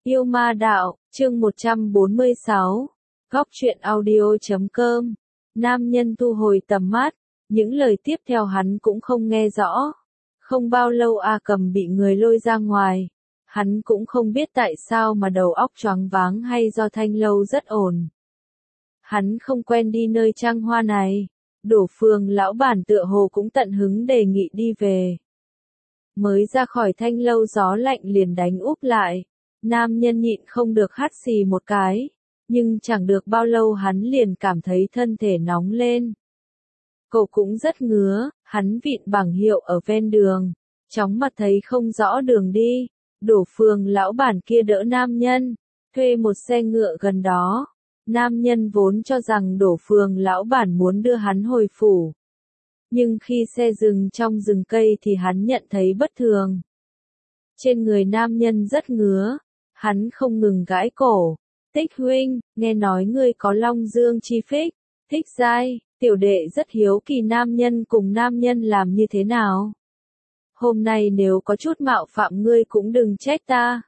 Yêu ma đạo, chương 146. Góc truyện audio.com. Nam nhân thu hồi tầm mắt, những lời tiếp theo hắn cũng không nghe rõ. Không bao lâu A Cầm bị người lôi ra ngoài. Hắn cũng không biết tại sao mà đầu óc choáng váng hay do thanh lâu rất ồn. Hắn không quen đi nơi trăng hoa này. Đổ Phường lão bản tựa hồ cũng tận hứng đề nghị đi về. Mới ra khỏi thanh lâu gió lạnh liền đánh úp lại. Nam nhân nhịn không được hắt xì một cái, nhưng chẳng được bao lâu hắn liền cảm thấy thân thể nóng lên. Cậu cũng rất ngứa, hắn vịn bảng hiệu ở ven đường, chóng mặt thấy không rõ đường đi. Đổ Phường lão bản kia đỡ nam nhân, thuê một xe ngựa gần đó. Nam nhân vốn cho rằng Đổ Phường lão bản muốn đưa hắn hồi phủ. Nhưng khi xe dừng trong rừng cây thì hắn nhận thấy bất thường. Trên người nam nhân rất ngứa, hắn không ngừng gãi cổ. Tích huynh, nghe nói ngươi có Long Dương chi phích. Tích giai, tiểu đệ rất hiếu kỳ nam nhân cùng nam nhân làm như thế nào. Hôm nay nếu có chút mạo phạm ngươi cũng đừng trách ta.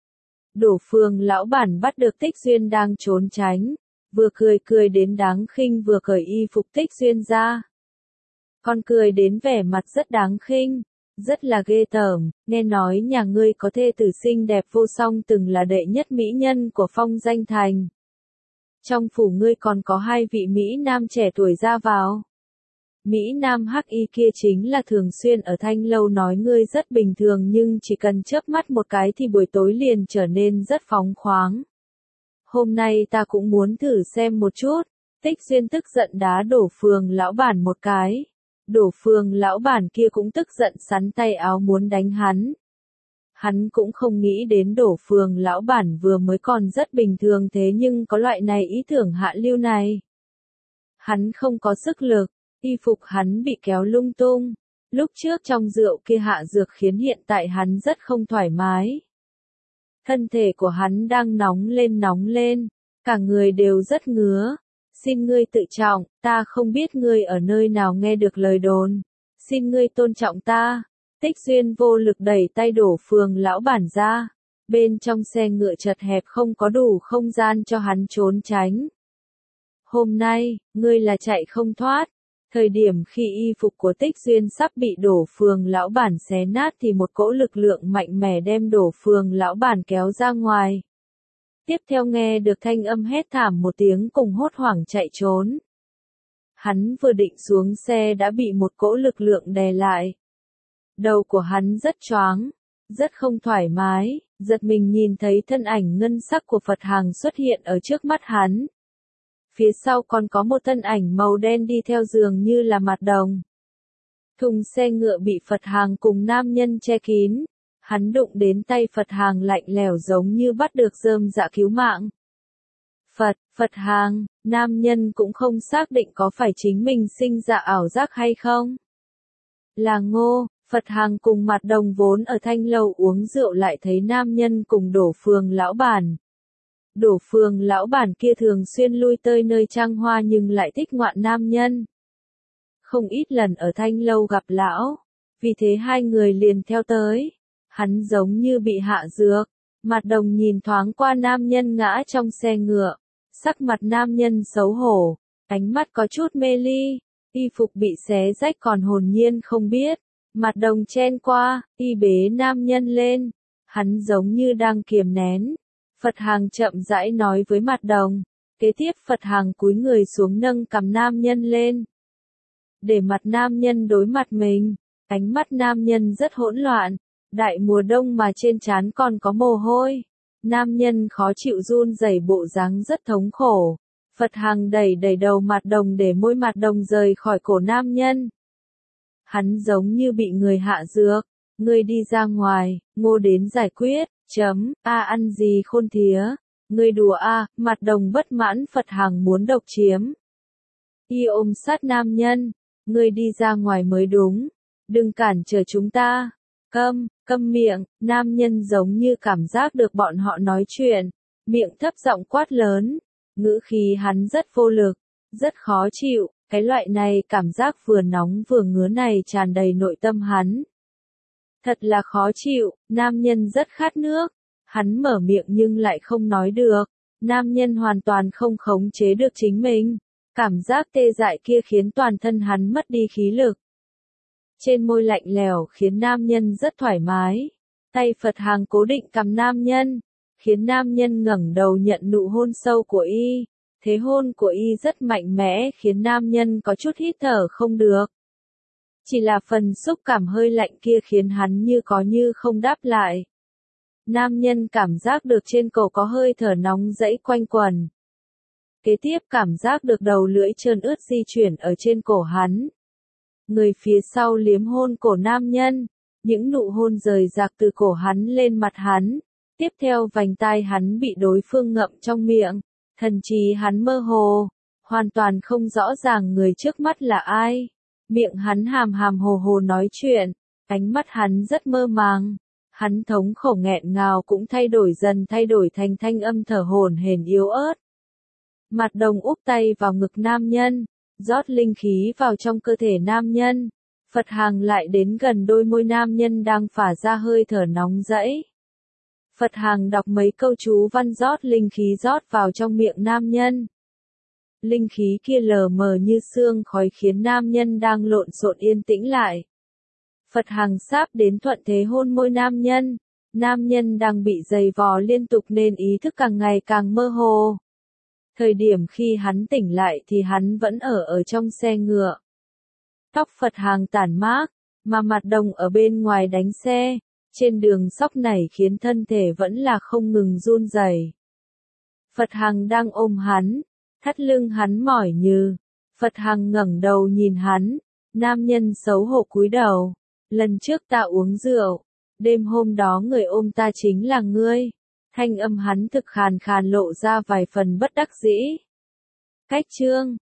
Đổ Phường lão bản bắt được Tích Duyên đang trốn tránh, vừa cười đến đáng khinh vừa cởi y phục Tích Duyên ra. Con cười đến vẻ mặt rất đáng khinh, rất là ghê tởm, nghe nói nhà ngươi có thê tử xinh đẹp vô song từng là đệ nhất mỹ nhân của Phong Danh Thành. Trong phủ ngươi còn có 2 vị Mỹ Nam trẻ tuổi ra vào. Mỹ Nam hắc y kia chính là thường xuyên ở thanh lâu nói ngươi rất bình thường nhưng chỉ cần chớp mắt một cái thì buổi tối liền trở nên rất phóng khoáng. Hôm nay ta cũng muốn thử xem một chút. Tích Duyên tức giận đá Đổ Phường lão bản một cái. Đổ Phường lão bản kia cũng tức giận sắn tay áo muốn đánh hắn. Hắn cũng không nghĩ đến Đổ Phường lão bản vừa mới còn rất bình thường thế nhưng có loại này ý tưởng hạ lưu này. Hắn không có sức lực, y phục hắn bị kéo lung tung. Lúc trước trong rượu kia hạ dược khiến hiện tại hắn rất không thoải mái. Thân thể của hắn đang nóng lên, cả người đều rất ngứa. Xin ngươi tự trọng, ta không biết ngươi ở nơi nào nghe được lời đồn. Xin ngươi tôn trọng ta. Tích Duyên vô lực đẩy tay Đổ Phường lão bản ra. Bên trong xe ngựa chật hẹp không có đủ không gian cho hắn trốn tránh. Hôm nay, ngươi là chạy không thoát. Thời điểm khi y phục của Tích Duyên sắp bị Đổ Phường lão bản xé nát thì một cỗ lực lượng mạnh mẽ đem Đổ Phường lão bản kéo ra ngoài. Tiếp theo nghe được thanh âm hét thảm một tiếng cùng hốt hoảng chạy trốn. Hắn vừa định xuống xe đã bị một cỗ lực lượng đè lại. Đầu của hắn rất choáng, rất không thoải mái, giật mình nhìn thấy thân ảnh ngân sắc của Phật Hàng xuất hiện ở trước mắt hắn. Phía sau còn có một thân ảnh màu đen đi theo dường như là Mạt Đồng. Thùng xe ngựa bị Phật Hàng cùng nam nhân che kín. Hắn đụng đến tay Phật Hàng lạnh lẽo giống như bắt được rơm dạ cứu mạng. Phật Hàng, nam nhân cũng không xác định có phải chính mình sinh ra ảo giác hay không. Là Ngô, Phật Hàng cùng Mạt Đồng vốn ở thanh lâu uống rượu lại thấy nam nhân cùng Đổ Phường lão bản. Đổ Phường lão bản kia thường xuyên lui tới nơi trăng hoa nhưng lại thích ngoạn nam nhân. Không ít lần ở thanh lâu gặp lão, vì thế hai người liền theo tới. Hắn giống như bị hạ dược. Mạt Đồng nhìn thoáng qua nam nhân ngã trong xe ngựa. Sắc mặt nam nhân xấu hổ, ánh mắt có chút mê ly. Y phục bị xé rách còn hồn nhiên không biết. Mạt Đồng chen qua, y bế nam nhân lên. Hắn giống như đang kiềm nén. Phật Hàng chậm rãi nói với Mạt Đồng. Kế tiếp Phật Hàng cúi người xuống nâng cằm nam nhân lên. Để mặt nam nhân đối mặt mình. Ánh mắt nam nhân rất hỗn loạn. Đại mùa đông mà trên trán còn có mồ hôi. Nam nhân khó chịu run rẩy bộ dáng rất thống khổ. Phật Hàng đẩy đầu Mạt Đồng để môi Mạt Đồng rời khỏi cổ nam nhân. Hắn giống như bị người hạ dược. Ngươi đi ra ngoài, Ngô đến giải quyết. Ăn gì khôn thía. Ngươi đùa Mạt Đồng bất mãn Phật Hàng muốn độc chiếm. Y ôm sát nam nhân. Ngươi đi ra ngoài mới đúng. Đừng cản trở chúng ta. Câm miệng, nam nhân giống như cảm giác được bọn họ nói chuyện, miệng thấp giọng quát lớn, ngữ khí hắn rất vô lực, rất khó chịu, cái loại này cảm giác vừa nóng vừa ngứa này tràn đầy nội tâm hắn. Thật là khó chịu, nam nhân rất khát nước, Hắn mở miệng nhưng lại không nói được. Nam nhân hoàn toàn không khống chế được chính mình. Cảm giác tê dại kia khiến toàn thân hắn mất đi khí lực. Trên môi lạnh lẽo khiến nam nhân rất thoải mái. Tay Phật Hàng cố định cằm nam nhân, khiến nam nhân ngẩng đầu nhận nụ hôn sâu của y. Thế hôn của y rất mạnh mẽ khiến nam nhân có chút hít thở không được. Chỉ là phần xúc cảm hơi lạnh kia khiến hắn như có như không đáp lại. Nam nhân cảm giác được trên cổ có hơi thở nóng rẫy quanh quẩn. Kế tiếp cảm giác được đầu lưỡi trơn ướt di chuyển ở trên cổ hắn. Người phía sau liếm hôn cổ nam nhân, những nụ hôn rời rạc từ cổ hắn lên mặt hắn. Tiếp theo vành tai hắn bị đối phương ngậm trong miệng, thần trí hắn mơ hồ, hoàn toàn không rõ ràng người trước mắt là ai. Miệng hắn hàm hàm hồ hồ nói chuyện, ánh mắt hắn rất mơ màng. Hắn thống khổ nghẹn ngào cũng thay đổi thành thanh âm thở hổn hển yếu ớt. Mặt Đồng úp tay vào ngực nam nhân, rót linh khí vào trong cơ thể nam nhân. Phật Hàng lại đến gần đôi môi nam nhân đang phả ra hơi thở nóng rẫy. Phật Hàng đọc mấy câu chú văn rót linh khí rót vào trong miệng nam nhân. Linh khí kia lờ mờ như sương khói khiến nam nhân đang lộn xộn yên tĩnh lại. Phật Hàng sắp đến thuận thế hôn môi nam nhân. Nam nhân đang bị giày vò liên tục nên ý thức càng ngày càng mơ hồ. Thời điểm khi hắn tỉnh lại thì hắn vẫn ở trong xe ngựa. Tóc Phật Hàng tản mát, mà Mặt Đồng ở bên ngoài đánh xe. Trên đường sóc nảy khiến thân thể vẫn là không ngừng run rẩy. Phật Hàng đang ôm hắn, thắt lưng hắn mỏi nhừ. Phật Hàng ngẩng đầu nhìn hắn, nam nhân xấu hổ cúi đầu. Lần trước ta uống rượu, đêm hôm đó người ôm ta chính là ngươi. Thanh âm hắn thực khàn khàn lộ ra vài phần bất đắc dĩ. Cách chương